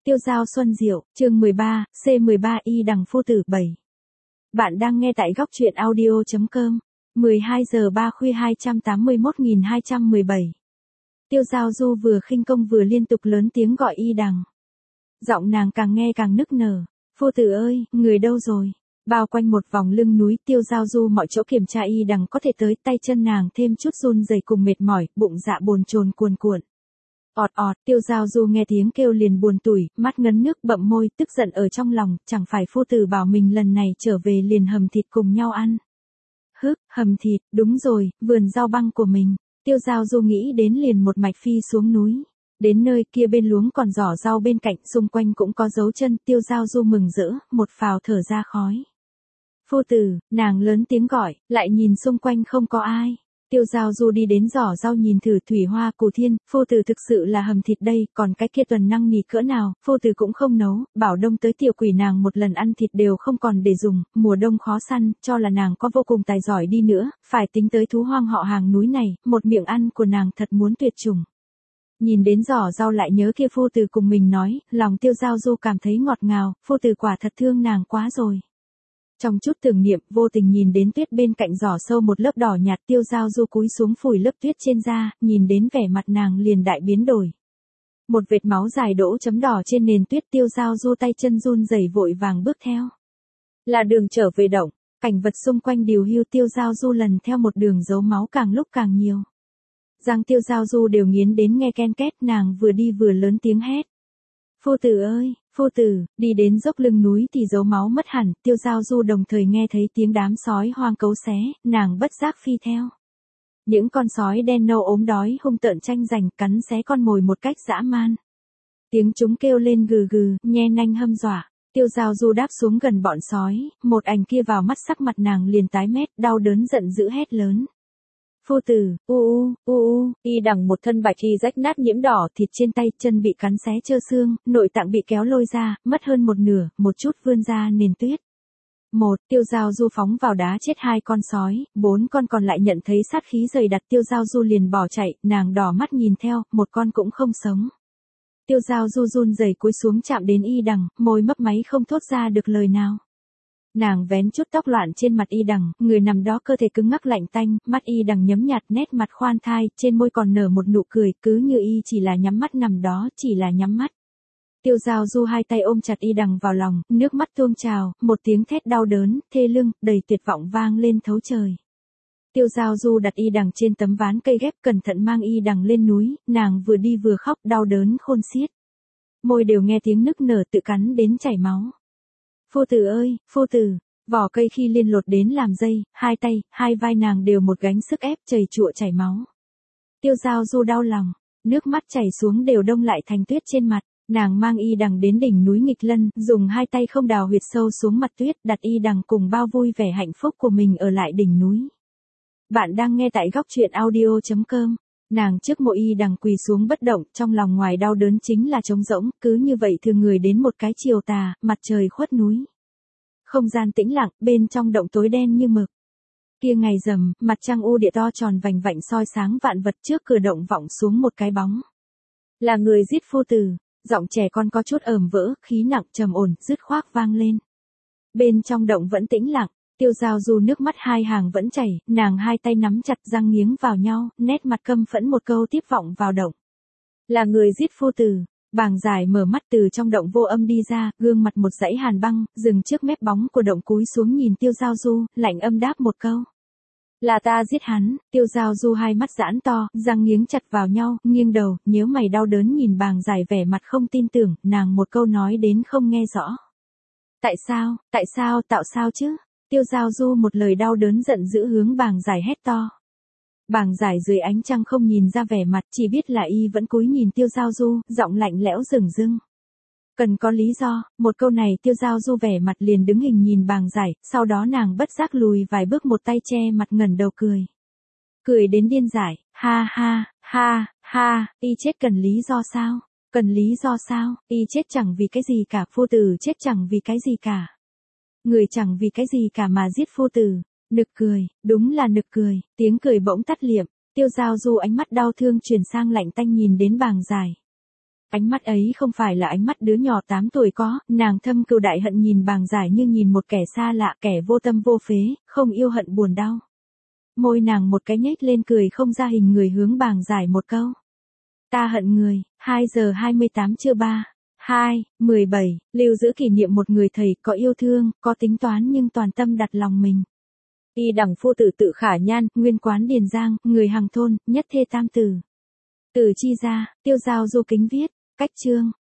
Tiêu Dao Xuân Diệu, chương 13, C13 Y Đằng Phu Tử 7. Bạn đang nghe tại góc truyện audio.com. 12 giờ 3 khuya 281.217. Tiêu Dao Du vừa khinh công vừa liên tục lớn tiếng gọi Y Đằng. Giọng nàng càng nghe càng nức nở. Phu tử ơi, người đâu rồi? Bao quanh một vòng lưng núi, Tiêu Dao Du mọi chỗ kiểm tra Y Đằng có thể tới, tay chân nàng thêm chút run rẩy cùng mệt mỏi, bụng dạ bồn chồn cuồn cuộn. Ọt ọt, Tiêu Dao Du nghe tiếng kêu liền buồn tủi, mắt ngấn nước bậm môi, tức giận ở trong lòng, chẳng phải phu tử bảo mình lần này trở về liền hầm thịt cùng nhau ăn. Hầm thịt, đúng rồi, vườn rau băng của mình. Tiêu Dao Du nghĩ đến liền một mạch phi xuống núi. Đến nơi kia bên luống còn giỏ rau bên cạnh, xung quanh cũng có dấu chân, Tiêu Dao Du mừng rỡ, một phào thở ra khói. Phu tử, nàng lớn tiếng gọi, lại nhìn xung quanh không có ai. Tiêu Dao Du đi đến giỏ rau nhìn thử thủy hoa củ thiên, phu tử thực sự là hầm thịt đây, còn cái kia tuần năng nì cỡ nào, phu tử cũng không nấu, bảo đông tới tiểu quỷ nàng một lần ăn thịt đều không còn để dùng, mùa đông khó săn, cho là nàng có vô cùng tài giỏi đi nữa, phải tính tới thú hoang họ hàng núi này, một miệng ăn của nàng thật muốn tuyệt chủng. Nhìn đến giỏ rau lại nhớ kia phu tử cùng mình nói, lòng Tiêu Dao Du cảm thấy ngọt ngào, phu tử quả thật thương nàng quá rồi. Trong chút tưởng niệm, vô tình nhìn đến tuyết bên cạnh giỏ sâu một lớp đỏ nhạt, Tiêu Dao Du cúi xuống phủi lớp tuyết trên da, nhìn đến vẻ mặt nàng liền đại biến đổi. Một vệt máu dài đỗ chấm đỏ trên nền tuyết, Tiêu Dao Du tay chân run rẩy vội vàng bước theo. Là đường trở về động, cảnh vật xung quanh điều hưu, Tiêu Dao Du lần theo một đường dấu máu càng lúc càng nhiều. Răng Tiêu Dao Du đều nghiến đến nghe ken két, nàng vừa đi vừa lớn tiếng hét. Phu tử ơi, phu tử, đi đến dốc lưng núi thì dấu máu mất hẳn, Tiêu Dao Du đồng thời nghe thấy tiếng đám sói hoang cấu xé, nàng bất giác phi theo. Những con sói đen nâu ốm đói hung tợn tranh giành cắn xé con mồi một cách dã man. Tiếng chúng kêu lên gừ gừ, nhe nanh hâm dọa. Tiêu Dao Du đáp xuống gần bọn sói, một ảnh kia vào mắt, sắc mặt nàng liền tái mét, đau đớn giận dữ hét lớn. Phu tử, Y Đằng một thân bạch y rách nát nhiễm đỏ, thịt trên tay chân bị cắn xé trơ xương, nội tạng bị kéo lôi ra, mất hơn một nửa, một chút vươn ra nền tuyết. Tiêu Dao Du phóng vào đá chết 2 con sói, 4 con còn lại nhận thấy sát khí dày đặc, Tiêu Dao Du liền bỏ chạy, nàng đỏ mắt nhìn theo, một con cũng không sống. Tiêu Dao Du run rẩy cúi xuống chạm đến Y Đằng, môi mấp máy không thốt ra được lời nào. Nàng vén chút tóc loạn trên mặt Y Đằng, người nằm đó cơ thể cứng ngắc lạnh tanh, mắt Y Đằng nhấm nhạt, nét mặt khoan thai, trên môi còn nở một nụ cười, cứ như y chỉ là nhắm mắt nằm đó, chỉ là nhắm mắt. Tiêu Dao Du hai tay ôm chặt Y Đằng vào lòng, nước mắt tuôn trào, một tiếng thét đau đớn, thê lương, đầy tuyệt vọng vang lên thấu trời. Tiêu Dao Du đặt Y Đằng trên tấm ván cây ghép, cẩn thận mang Y Đằng lên núi, nàng vừa đi vừa khóc, đau đớn khôn xiết. Môi đều nghe tiếng nức nở, tự cắn đến chảy máu. Phu tử ơi, phu tử, vỏ cây khi liên lột đến làm dây, hai tay, hai vai nàng đều một gánh sức ép, chảy chụa chảy máu. Tiêu Dao Du đau lòng, nước mắt chảy xuống đều đông lại thành tuyết trên mặt, nàng mang Y Đằng đến đỉnh núi Nghịch Lân, dùng hai tay không đào huyệt sâu xuống mặt tuyết, đặt Y Đằng cùng bao vui vẻ hạnh phúc của mình ở lại đỉnh núi. Bạn đang nghe tại góc truyện audio.com. Nàng trước mộ Y Đằng quỳ xuống bất động, trong lòng ngoài đau đớn chính là trống rỗng, cứ như vậy thường người đến một cái chiều tà, mặt trời khuất núi. Không gian tĩnh lặng, bên trong động tối đen như mực. Kia ngày rằm, mặt trăng u địa to tròn vành vạnh soi sáng vạn vật, trước cửa động vọng xuống một cái bóng. Là người giết phu tử, giọng trẻ con có chút ẩm vỡ, khí nặng trầm ổn, dứt khoát vang lên. Bên trong động vẫn tĩnh lặng. Tiêu Dao Du nước mắt hai hàng vẫn chảy, nàng hai tay nắm chặt răng nghiến vào nhau, nét mặt căm phẫn một câu tiếp vọng vào động. Là người giết phu tử. Bàng Giải mở mắt từ trong động vô âm đi ra, gương mặt một dãy hàn băng, dừng trước mép bóng của động cúi xuống nhìn Tiêu Dao Du, lạnh âm đáp một câu. Là ta giết hắn. Tiêu Dao Du hai mắt giãn to, răng nghiến chặt vào nhau, nghiêng đầu, nhíu mày đau đớn nhìn Bàng Giải vẻ mặt không tin tưởng, nàng một câu nói đến không nghe rõ. Tại sao, tạo sao chứ? Tiêu Dao Du một lời đau đớn giận dữ hướng Bàng Giải hét to. Bàng Giải dưới ánh trăng không nhìn ra vẻ mặt, chỉ biết là y vẫn cúi nhìn Tiêu Dao Du, giọng lạnh lẽo dửng dưng. Cần có lý do, một câu này Tiêu Dao Du vẻ mặt liền đứng hình nhìn Bàng Giải, sau đó nàng bất giác lùi vài bước, một tay che mặt ngẩng đầu cười. Cười đến điên dại, ha, y chết cần lý do sao? Cần lý do sao? Y chết chẳng vì cái gì cả, phu tử chết chẳng vì cái gì cả. Người chẳng vì cái gì cả mà giết phu tử. Nực cười, đúng là nực cười, tiếng cười bỗng tắt liệm, Tiêu Dao Du ánh mắt đau thương chuyển sang lạnh tanh nhìn đến Bàng Giải. Ánh mắt ấy không phải là ánh mắt đứa nhỏ 8 tuổi có, nàng thâm cừu đại hận nhìn Bàng Giải như nhìn một kẻ xa lạ, kẻ vô tâm vô phế, không yêu hận buồn đau. Môi nàng một cái nhếch lên cười không ra hình người hướng Bàng Giải một câu. Ta hận người, 2 giờ 28 trưa 3. 17, lưu giữ kỷ niệm một người thầy có yêu thương, có tính toán nhưng toàn tâm đặt lòng mình. Y đẳng phu tử tự Khả Nhan, nguyên quán Điền Giang, người hàng thôn, nhất thê tam tử. Từ Chi Gia, Tiêu Giao Du Kính viết, cách chương.